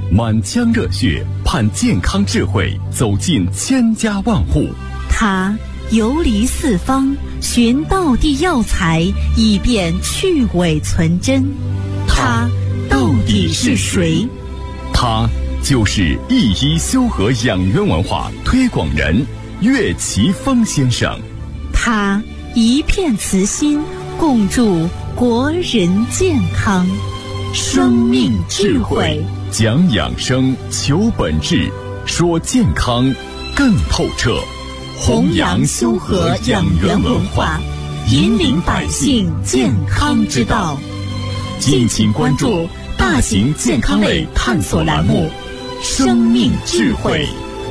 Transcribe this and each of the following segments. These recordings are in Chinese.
满腔热血盼健康智慧走进千家万户。 他游离四方，寻道地药材，以便去伪存真。他到底是谁？ 他就是一一修和养元文化推广人岳奇峰先生。 他一片慈心，共筑国人健康。生命智慧， 讲养生，求本质，说健康更透彻。 弘扬修和养元文化，引领百姓健康之道。敬请关注大型健康类探索栏目《生命智慧》。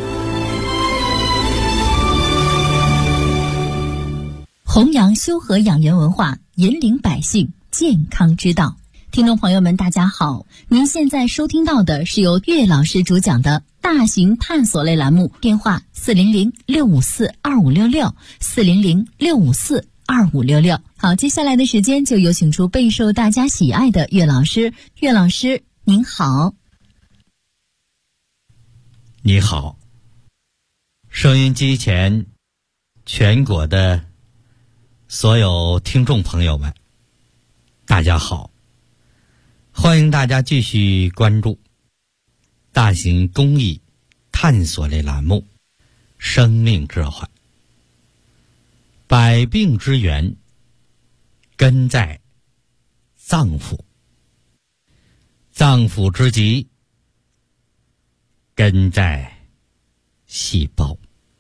弘扬修和养元文化，引领百姓健康之道。听众朋友们，大家好，您现在收听到的是由岳老师主讲的大型探索类栏目，电话400-654-2566，400-654-2566。好，接下来的时间就有请出备受大家喜爱的岳老师。岳老师您好。 你好，收音机前全国的所有听众朋友们，大家好，欢迎大家继续关注大型公益探索类栏目《生命智慧》。百病之源根在脏腑，脏腑之疾根在细胞。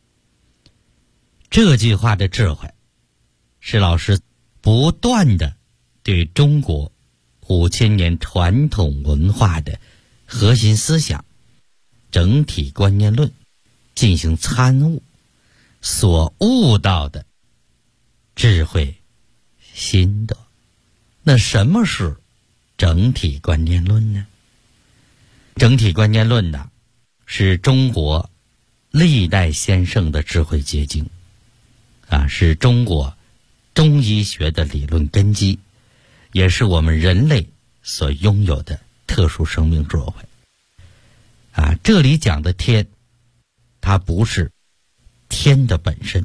这句话的智慧是老师不断的对中国5000年传统文化的核心思想整体观念论进行参悟所悟到的智慧心得。那什么是整体观念论呢？整体观念论呢，是中国历代先圣的智慧结晶是中国中医学的理论根基，也是我们人类所拥有的特殊生命智慧这里讲的天，它不是天的本身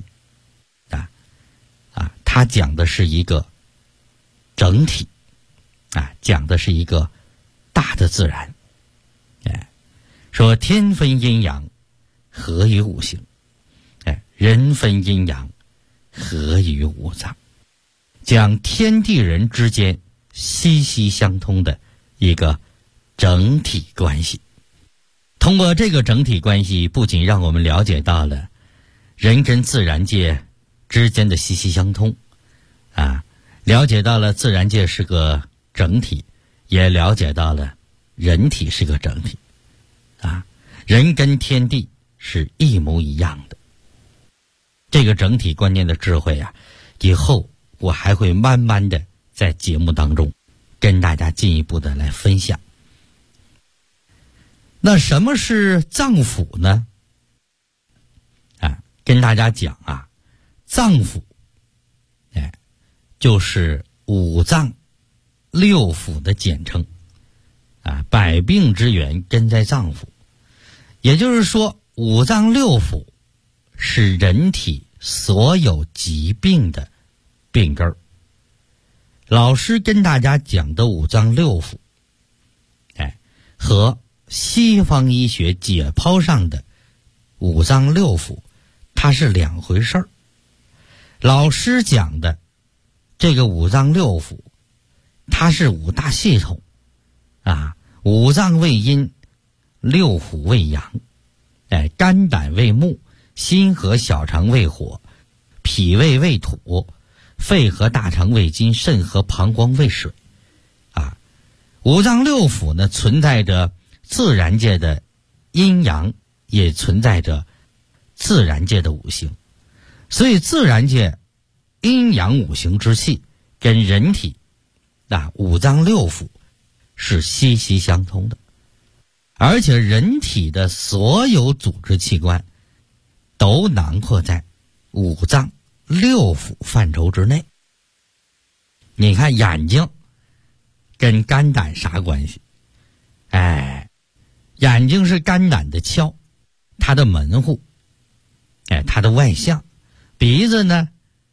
它讲的是一个整体讲的是一个大的自然。说天分阴阳，合于五行；人分阴阳，合于五脏。讲天地人之间息息相通的一个整体关系。通过这个整体关系，不仅让我们了解到了人跟自然界之间的息息相通了解到了自然界是个整体，也了解到了人体是个整体人跟天地是一模一样的。这个整体观念的智慧以后我还会慢慢的在节目当中跟大家进一步的来分享。那什么是脏腑呢？跟大家讲脏腑就是五脏六腑的简称百病之源根在脏腑。也就是说，五脏六腑是人体所有疾病的病根儿。老师跟大家讲的五脏六腑和西方医学解剖上的五脏六腑它是两回事儿。老师讲的这个五脏六腑它是五大系统五脏为阴，六腑为阳，肝胆为木，心和小肠为火，脾胃为土，肺和大肠为金，肾和膀胱为水五脏六腑呢，存在着自然界的阴阳，也存在着自然界的五行。所以自然界阴阳五行之气跟人体五脏六腑是息息相通的。而且人体的所有组织器官都囊括在五脏六腑范畴之内。你看眼睛跟肝胆啥关系？ 眼睛是肝胆的窍，它的门户，它的外象。鼻子呢，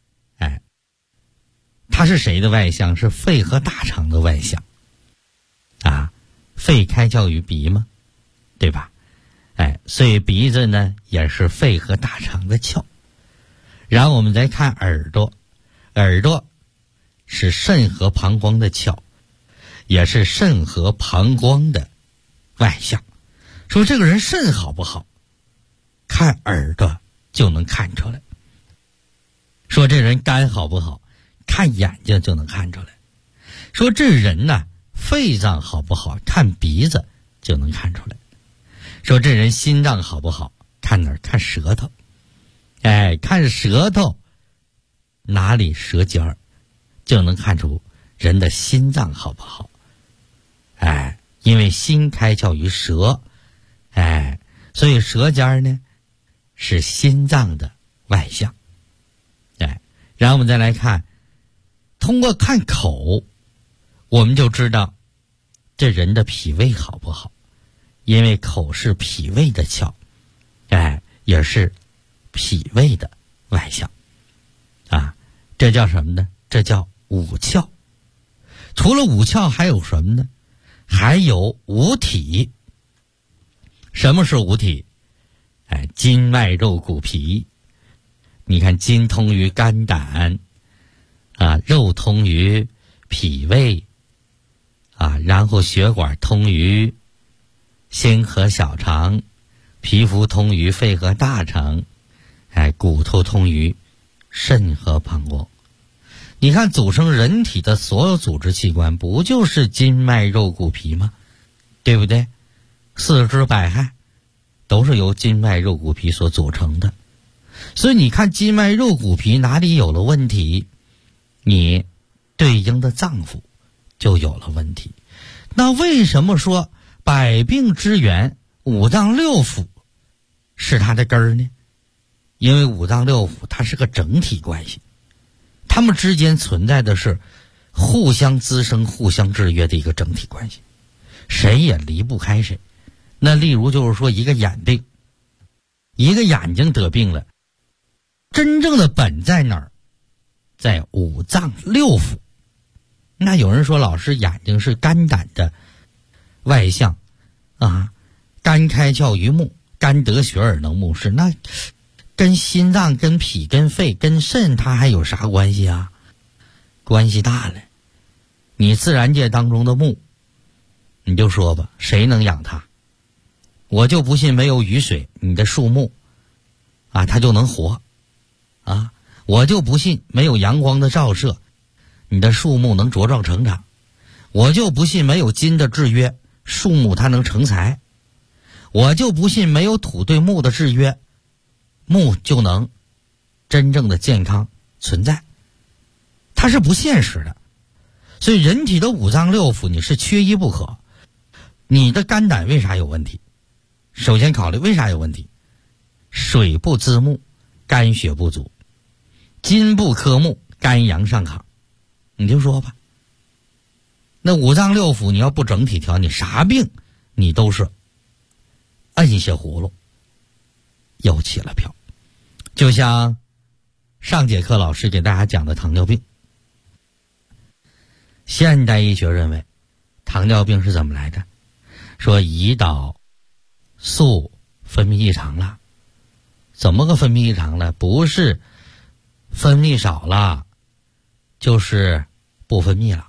它是谁的外象？是肺和大肠的外象啊。肺开窍于鼻嘛，对吧？所以鼻子呢也是肺和大肠的窍。然后我们再看耳朵，耳朵是肾和膀胱的窍，也是肾和膀胱的外象。说这个人肾好不好，看耳朵就能看出来。说这人肝好不好，看眼睛就能看出来。说这人呢，肺脏好不好，看鼻子就能看出来。说这人心脏好不好，看哪儿？看舌头。看舌头哪里舌尖儿，就能看出人的心脏好不好。因为心开窍于舌，所以舌尖儿呢是心脏的外象。然后我们再来看，通过看口，我们就知道这人的脾胃好不好，因为口是脾胃的窍，也是脾胃的外象啊。这叫什么呢？这叫五窍。除了五窍还有什么呢？还有五体。什么是五体？筋脉肉骨皮。你看，筋通于肝胆肉通于脾胃然后血管通于心和小肠，皮肤通于肺和大肠，骨头通于肾和膀胱。你看，组成人体的所有组织器官，不就是筋脉肉骨皮吗？对不对？四肢百骸都是由筋脉肉骨皮所组成的。所以你看，筋脉肉骨皮哪里有了问题，你对应的脏腑就有了问题。那为什么说百病之源五脏六腑是它的根儿呢？因为五脏六腑它是个整体关系，它们之间存在的是互相滋生、互相制约的一个整体关系，谁也离不开谁。那例如就是说，一个眼病，一个眼睛得病了，真正的本在哪儿？在五脏六腑。那有人说，老师，眼睛是肝胆的外象肝开窍于目，肝得血而能目视，那跟心脏、跟脾、跟肺、跟肾它还有啥关系啊？关系大了。你自然界当中的木，你就说吧，谁能养它？我就不信没有雨水，你的树木它就能活我就不信没有阳光的照射，你的树木能茁壮成长。我就不信没有金的制约，树木它能成材。我就不信没有土对木的制约，木就能真正的健康存在。它是不现实的。所以人体的五脏六腑你是缺一不可。你的肝胆为啥有问题？首先考虑为啥有问题？水不滋木，肝血不足；金不克木，肝阳上亢。你就说吧，那五脏六腑你要不整体调，你啥病你都是摁下葫芦又起了瓢。就像上节课老师给大家讲的糖尿病，现代医学认为糖尿病是怎么来的？说胰岛素分泌异常了。怎么个分泌异常了？不是分泌少了，就是不分泌了。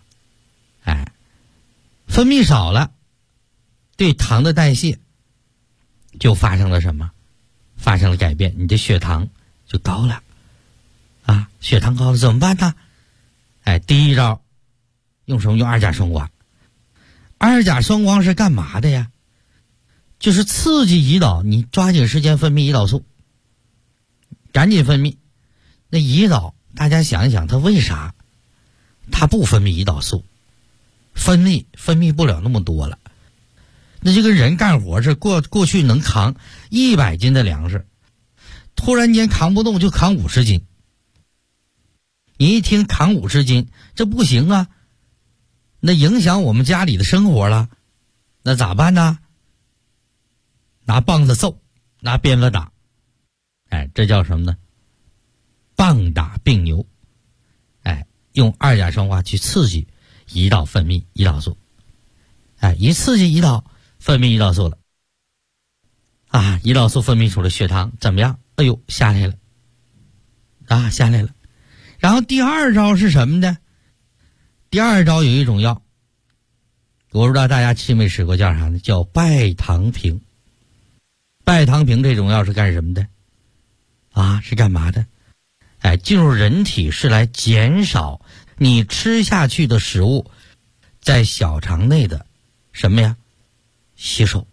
分泌少了，对糖的代谢就发生了什么？发生了改变，你的血糖就高了血糖高了怎么办呢？第一招用什么？用二甲双胍。二甲双胍是干嘛的呀？就是刺激胰岛，你抓紧时间分泌胰岛素，赶紧分泌。那胰岛大家想一想，它为啥它不分泌胰岛素？分泌不了那么多了。那这个人干活是过去能扛100斤的粮食，突然间扛不动就扛50斤。你一听扛50斤，这不行啊，那影响我们家里的生活了，那咋办呢？ 拿棒子揍，拿鞭子打，这叫什么呢？棒打病牛。用二甲双胍去刺激胰岛分泌胰岛素，一刺激胰岛分泌胰岛素了，胰岛素分泌出了血糖怎么样？哎呦，下来了，下来了。然后第二招是什么呢？第二招有一种药，我不知道大家吃没吃过，叫啥呢？叫拜糖平。拜糖平这种药是干什么的？是干嘛的？进入人体是来减少你吃下去的食物在小肠内的什么呀？吸收。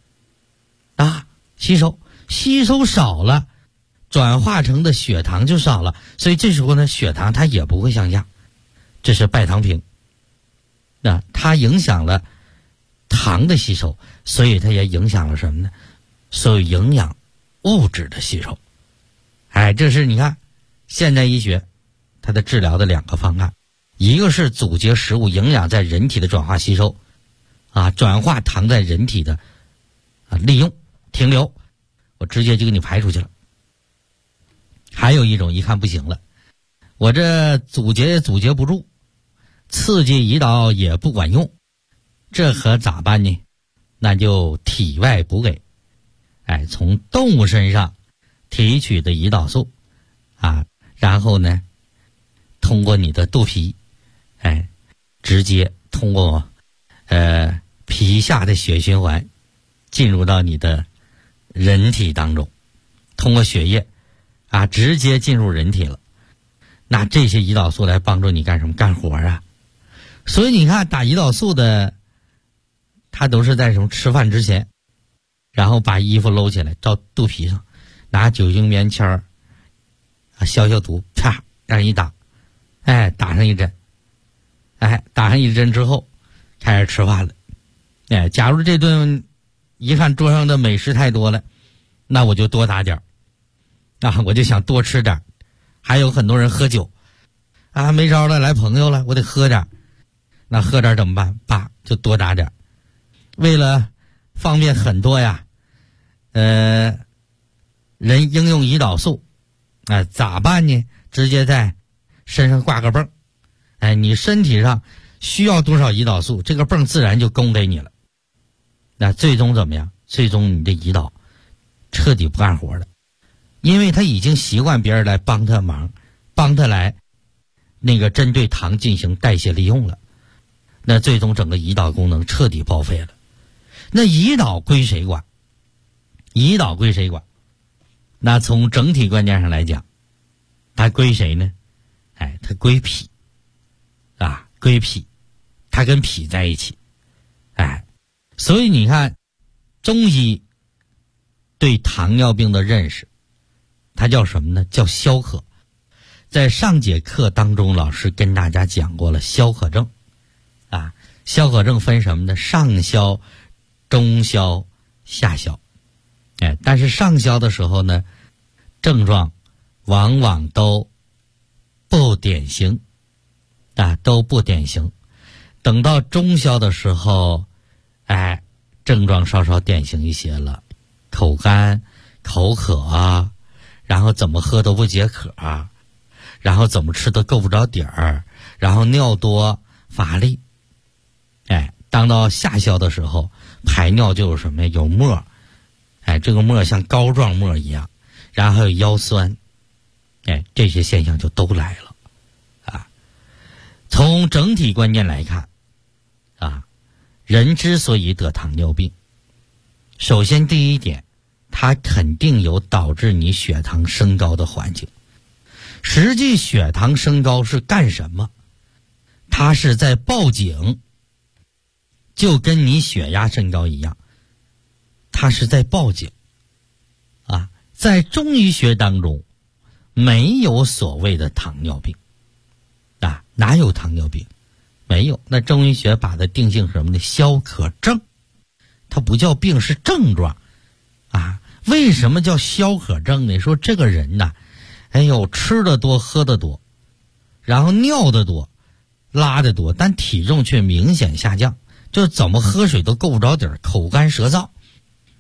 吸收少了，转化成的血糖就少了，所以这时候呢，血糖它也不会向下。这是拜糖平。它影响了糖的吸收，所以它也影响了什么呢？所有营养物质的吸收。这是你看现代医学它的治疗的两个方案，一个是阻截食物营养在人体的转化吸收，转化糖在人体的利用停留，我直接就给你排出去了。还有一种一看不行了，我这阻截也阻截不住，刺激胰岛也不管用，这可咋办呢？那就体外补给，从动物身上提取的胰岛素然后呢通过你的肚皮直接通过皮下的血循环进入到你的人体当中，通过血液直接进入人体了。那这些胰岛素来帮助你干什么？干活啊。所以你看打胰岛素的他都是在什么吃饭之前，然后把衣服搂起来照肚皮上，拿酒精棉签消毒，啪让人一打，打上一针，打上一针之后开始吃饭了。假如这顿一看桌上的美食太多了，那我就多打点我就想多吃点。还有很多人喝酒没招了，来朋友了，我得喝点。那喝点怎么办？爸就多打点。为了方便很多呀，人应用胰岛素咋办呢？直接在身上挂个泵，你身体上需要多少胰岛素，这个泵自然就供给你了。那最终怎么样？最终你的胰岛彻底不干活了，因为他已经习惯别人来帮他忙，帮他来那个针对糖进行代谢利用了。那最终整个胰岛功能彻底报废了。那胰岛归谁管？胰岛归谁管？那从整体观念上来讲，它归谁呢？它归脾归脾，它跟脾在一起。所以你看中医对糖尿病的认识，它叫什么呢？叫消渴。在上节课当中，老师跟大家讲过了消渴症消渴症分什么呢？上消、中消、下消。但是上消的时候呢，症状往往都不典型都不典型。等到中消的时候症状稍稍典型一些了，口干口渴然后怎么喝都不解渴然后怎么吃都够不着底儿，然后尿多乏力。当到下消的时候，排尿就有什么呀？有沫，这个沫像膏状沫一样，然后还有腰酸，这些现象就都来了从整体观念来看人之所以得糖尿病，首先第一点，它肯定有导致你血糖升高的环境。实际血糖升高是干什么？它是在报警，就跟你血压升高一样，它是在报警在中医学当中没有所谓的糖尿病哪有糖尿病？没有。那中医学把它定性什么呢？消渴症。它不叫病，是症状为什么叫消渴症呢？说这个人吃的多喝的多，然后尿的多拉的多，但体重却明显下降，就怎么喝水都够不着底儿，口干舌燥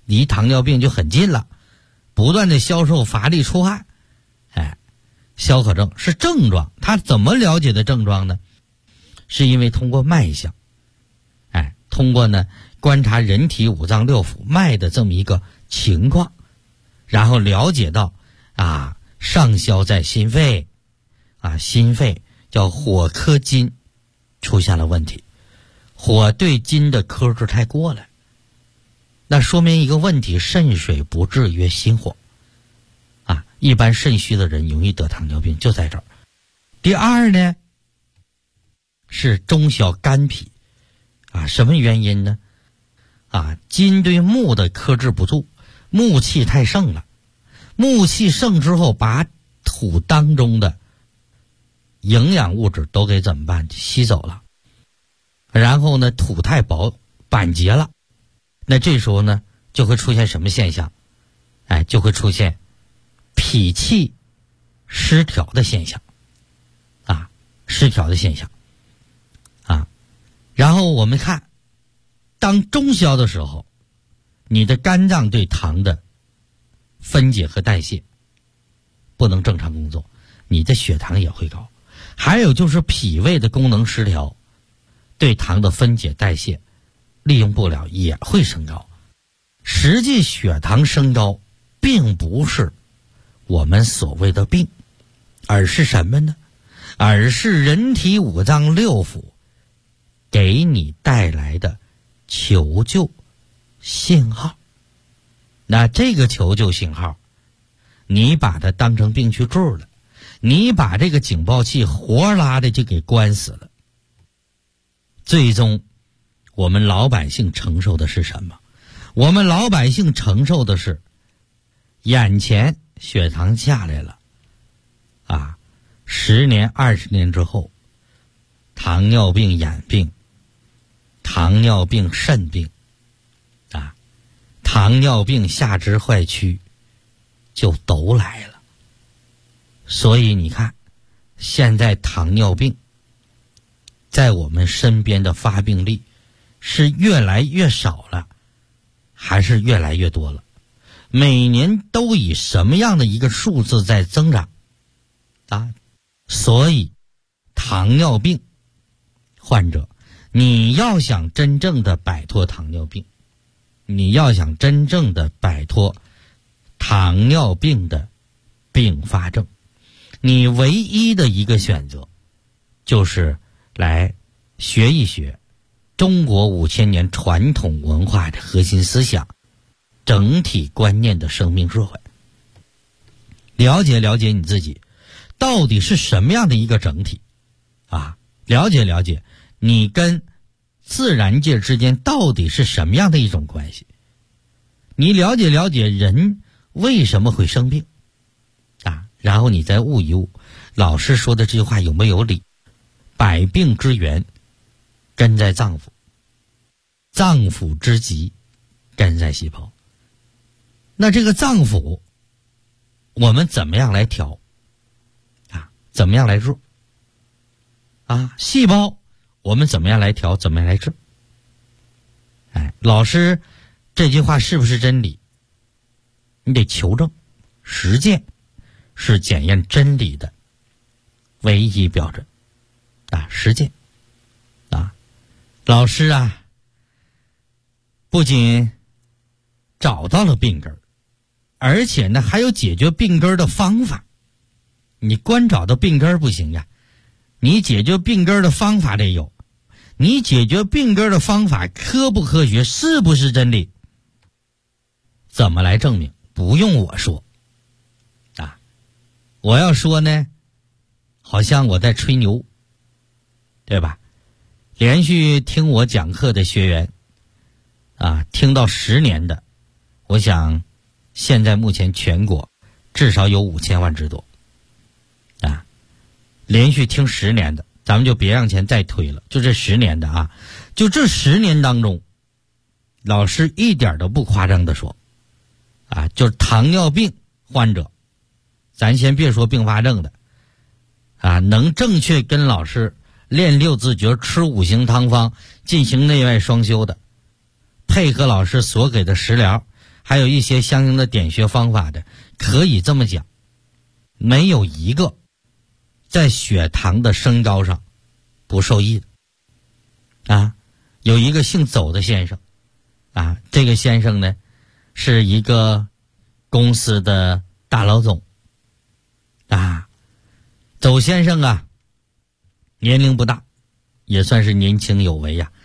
离糖尿病就很近了，不断的消瘦乏力出汗。消渴症是症状，他怎么了解的症状呢？是因为通过脉象，通过呢观察人体五脏六腑脉的这么一个情况，然后了解到上消在心肺，心肺叫火克金出现了问题，火对金的克制太过了，那说明一个问题，肾水不制约心火。一般肾虚的人容易得糖尿病就在这儿。第二呢是中小肝脾，什么原因呢？金对木的克制不住，木气太盛了，木气盛之后把土当中的营养物质都给怎么办？吸走了。然后呢土太薄，板结了，那这时候呢就会出现什么现象？就会出现脾气失调的现象，然后我们看，当中消的时候，你的肝脏对糖的分解和代谢不能正常工作，你的血糖也会高。还有就是脾胃的功能失调，对糖的分解代谢利用不了，也会升高。实际血糖升高并不是我们所谓的病，而是什么呢？而是人体五脏六腑给你带来的求救信号。那这个求救信号，你把它当成病去治了，你把这个警报器活拉的就给关死了。最终我们老百姓承受的是什么？我们老百姓承受的是眼前血糖下来了，10年20年之后，糖尿病眼病，糖尿病肾病，糖尿病下肢坏曲就都来了。所以你看，现在糖尿病在我们身边的发病率是越来越少了，还是越来越多了？每年都以什么样的一个数字在增长所以糖尿病患者，你要想真正的摆脱糖尿病，你要想真正的摆脱糖尿病的并发症，你唯一的一个选择就是来学一学中国5000年传统文化的核心思想，整体观念的生命智慧，了解了解你自己到底是什么样的一个整体了解了解你跟自然界之间到底是什么样的一种关系，你了解了解人为什么会生病然后你再悟一悟老师说的这句话有没有理。百病之源根在脏腑，脏腑之疾根在细胞。那这个脏腑我们怎么样来调怎么样来治细胞我们怎么样来调，怎么样来治？老师这句话是不是真理？你得求证，实践是检验真理的唯一标准实践老师不仅找到了病根，而且呢还有解决病根的方法。你光找到病根不行你解决病根的方法得有，你解决病根的方法科不科学，是不是真理？怎么来证明？不用我说我要说呢好像我在吹牛，对吧？连续听我讲课的学员听到10年的，我想现在目前全国至少有5000万之多连续听10年的，咱们就别让钱再推了，就这10年的就这10年当中，老师一点都不夸张的说就是糖尿病患者，咱先别说并发症的能正确跟老师练6字诀，吃5行汤方，进行内外双修的，配合老师所给的食疗， 还有一些相应的点穴方法的，可以这么讲，没有一个在血糖的升高上不受益的啊。有一个姓邹的先生啊，这个先生呢是一个公司的大老总啊。邹先生啊年龄不大，也算是年轻有为呀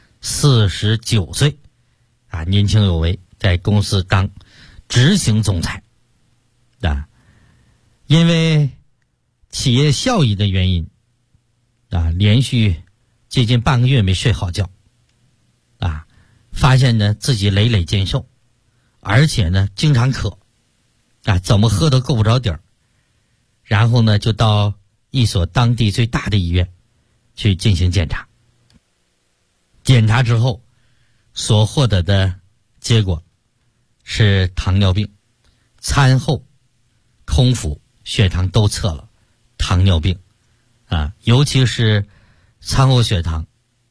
，49岁啊，年轻有为，在公司当执行总裁啊。因为企业效益的原因啊，连续接近半个月没睡好觉啊，发现呢自己累累见瘦，而且呢经常渴啊，怎么喝都够不着底儿。然后呢就到一所当地最大的医院去进行检查。检查之后所获得的结果是糖尿病，餐后空腹血糖都测了糖尿病啊，尤其是餐后血糖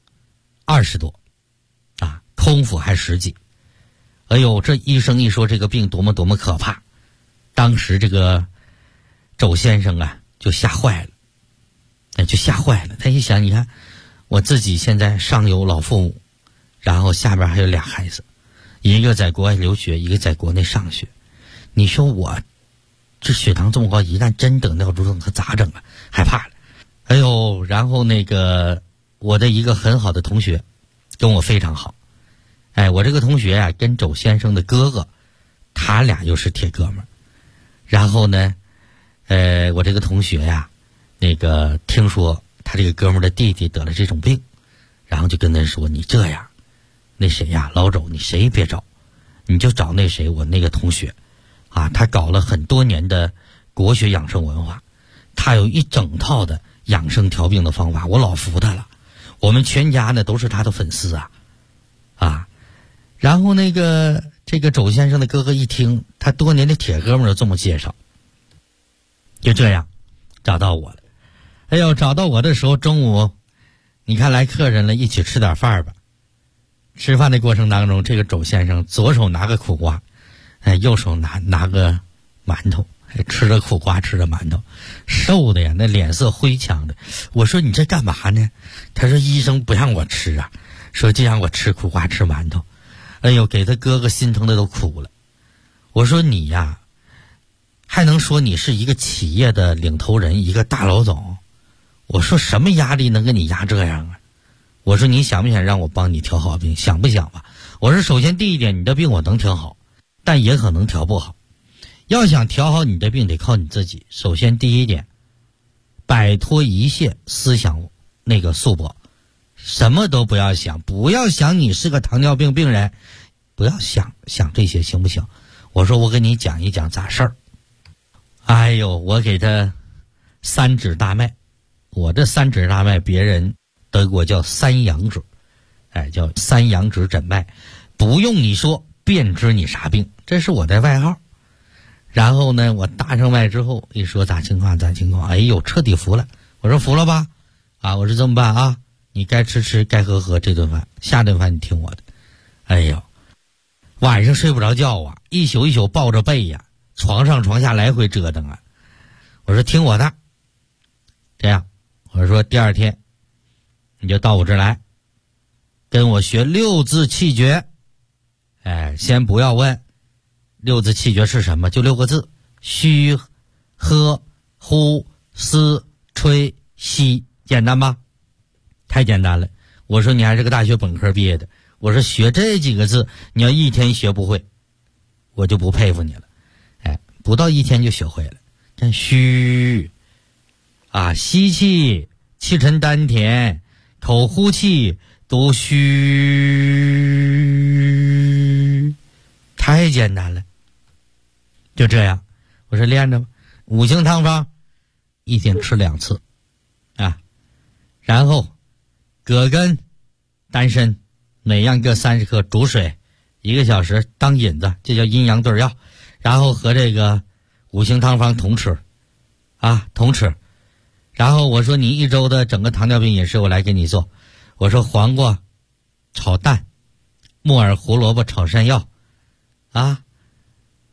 20多啊，空腹还10几。哎呦，这医生一说这个病多么多么可怕，当时这个周先生啊就吓坏了，他一想，你看我自己现在上有老父母，然后下边还有俩孩子，一个在国外留学，一个在国内上学，你说我这血糖这么高，一旦真得尿毒症可咋整啊？害怕了。哎呦，然后那个我的一个很好的同学跟我非常好，哎，我这个同学啊跟周先生的哥哥他俩又是铁哥们儿。然后呢我这个同学呀那个听说他这个哥们儿的弟弟得了这种病，然后就跟他说，你这样那谁呀，老周你谁别找，你就找那谁，我那个同学啊，他搞了很多年的国学养生文化，他有一整套的养生调病的方法，我老服他了，我们全家呢都是他的粉丝啊。然后这个周先生的哥哥一听他多年的铁哥们儿这么介绍，就这样找到我了。哎呦，找到我的时候中午你看来客人了，一起吃点饭吧。吃饭的过程当中，这个周先生左手拿个苦瓜，右手拿个馒头，吃着苦瓜吃着馒头，瘦的呀，那脸色灰呛的。我说你这干嘛呢？他说医生不让我吃啊，说就让我吃苦瓜吃馒头。哎呦，给他哥哥心疼的都哭了。我说你呀还能说你是一个企业的领头人，一个大老总，我说什么压力能给你压这样啊？我说你想不想让我帮你调好病？想不想吧？我说首先第一点，你的病我能调好，但也可能调不好。要想调好你的病得靠你自己。首先第一点，摆脱一切思想那个束缚，什么都不要想，不要想你是个糖尿病病人，不要想这些，行不行？我说我跟你讲一讲咋事儿。哎呦，我给他3指大脉，我这3指大脉别人德国叫3阳指，叫3阳指诊脉，不用你说便知你啥病，这是我的外号。然后呢我搭上脉之后一说咋情况，哎呦彻底服了。我说服了吧啊，我说这么办啊，你该吃该喝这顿饭，下顿饭你听我的。哎呦，晚上睡不着觉啊，一宿抱着背呀，床上床下来回折腾啊。我说听我的，这样我说第二天你就到我这儿来跟我学6字气诀。先不要问6字气诀是什么，就6个字，虚喝呼思吹吸，简单吧？太简单了。我说你还是个大学本科毕业的，我说学这几个字你要一天学不会我就不佩服你了。不到1天就学会了。这虚吸气气沉丹田，口呼气读虚，太简单了。就这样我说练着吧。5行汤方一天吃2次然后葛根丹参每样各30克，煮水1个小时当引子，这叫阴阳对药。然后和这个5行汤方同吃同吃。然后我说你1周的整个糖尿病饮食我来给你做。我说黄瓜炒蛋，木耳胡萝卜炒山药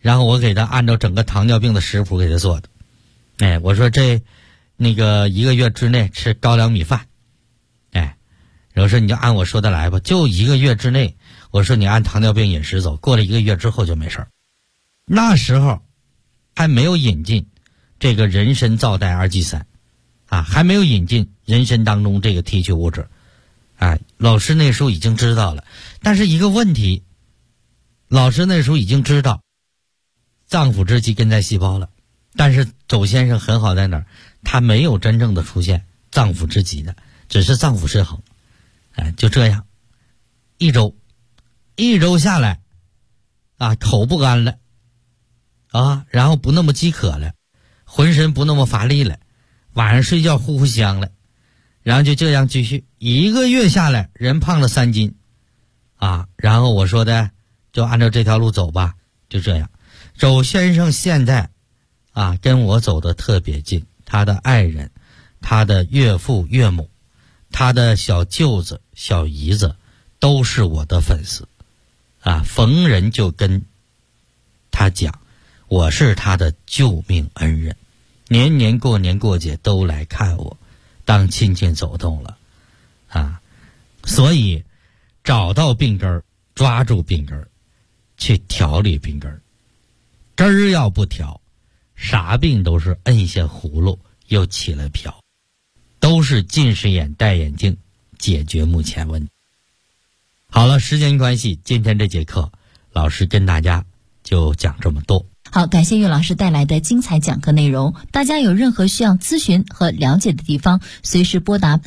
然后我给他按照整个糖尿病的食谱给他做的。哎，我说那个1个月之内吃高粱米饭。哎，我说你就按我说的来吧，就1个月之内，我说你按糖尿病饮食走，过了1个月之后就没事儿。那时候还没有引进这个人参皂苷二剂3啊，还没有引进人参当中这个提取物质。哎，老师那时候已经知道了，但是一个问题，老师那时候已经知道脏腑之疾根在细胞了，但是周先生很好在哪儿？他没有真正的出现脏腑之疾的，只是脏腑失衡。哎，就这样，一周下来，啊，口不干了，啊，然后不那么饥渴了，浑身不那么乏力了，晚上睡觉呼呼香了，然后就这样继续1个月下来，人胖了3斤，啊，然后我说的就按照这条路走吧，就这样。周先生现在啊跟我走得特别近，他的爱人，他的岳父岳母，他的小舅子小姨子都是我的粉丝啊，逢人就跟他讲我是他的救命恩人，年年过年过节都来看我，当亲戚走动了啊。所以找到病根儿，抓住病根儿，去调理病根儿，根儿要不调，啥病都是摁下葫芦又起了瓢，都是近视眼戴眼镜解决目前问题。好了，时间关系，今天这节课老师跟大家就讲这么多。 好，感谢岳老师带来的精彩讲课内容。大家有任何需要咨询和了解的地方，随时拨打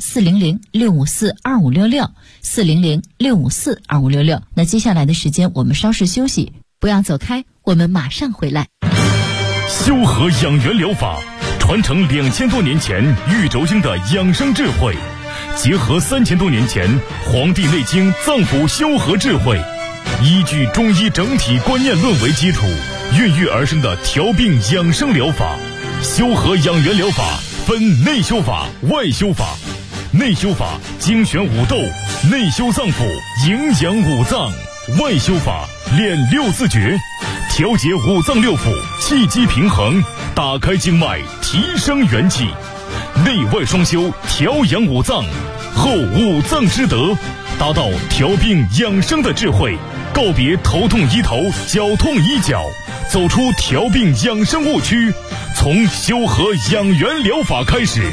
400-654-2566，400-654-2566。那接下来的时间我们稍事休息，不要走开，我们马上回来。 修和养元疗法传承2000多年前玉轴经的养生智慧，结合3000多年前《黄帝内经》脏腑修和智慧，依据中医整体观念论为基础，孕育而生的调病养生疗法。修和养元疗法分内修法、外修法。内修法精选五斗，内修脏腑，营养五脏；外修法练6字诀，调节五脏六腑，气机平衡，打开经脉，提升元气。内外双修，调养五脏，后五脏之德，达到调病养生的智慧，告别头痛医头，脚痛医脚，走出调病养生误区，从修和养元疗法开始。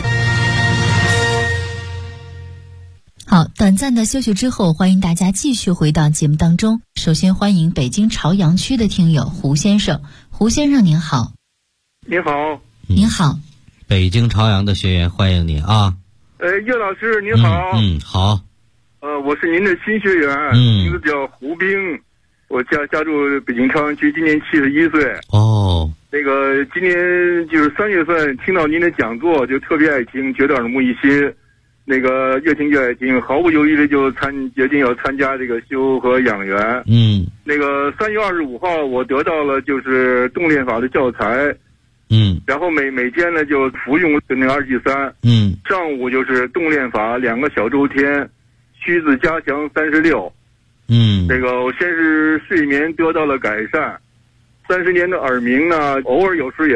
好，短暂的休息之后，欢迎大家继续回到节目当中。首先欢迎北京朝阳区的听友胡先生。胡先生您好。 您好。 您好。 北京朝阳的学员欢迎你啊。 岳老师您好。 好。 我是您的新学员，名字叫胡兵，我家住北京朝阳区，今年71岁。 哦。 那个今年就是3月份听到您的讲座，就特别爱听，觉得耳目一新。那个越听越爱听，毫不犹豫的就决定要参加这个修和养元。那个3月25号我得到了就是动练法的教材。然后每天呢就服用那个2剂3。上午就是动练法2个小周天，虚字加强36。这个我先是睡眠得到了改善，30年的耳鸣呢，偶尔有时也